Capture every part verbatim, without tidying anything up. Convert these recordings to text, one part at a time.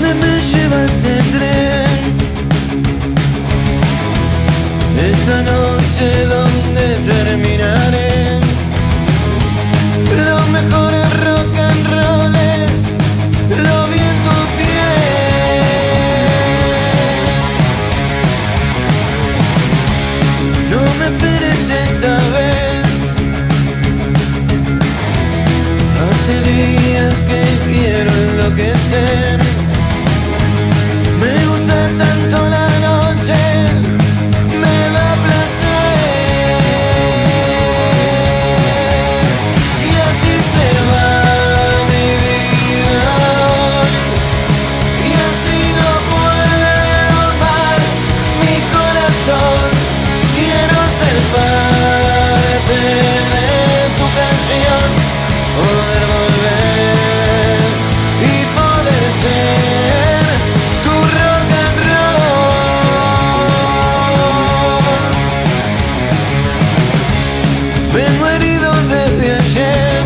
¿Dónde me lleva este tren? Esta noche, ¿dónde terminaré? Los mejores rock and rolls lo vi en tu piel. No me esperes esta vez. Hace días que quiero enloquecer. Me gusta tanto la noche, me da placer. Y así se va mi vida hoy. Y así no puedo más, mi corazón. Quiero ser parte de tu canción, poder volver y poder ser tu rock and roll. Vengo herido desde ayer.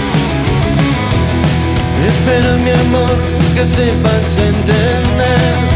Espero, mi amor, que sepas entender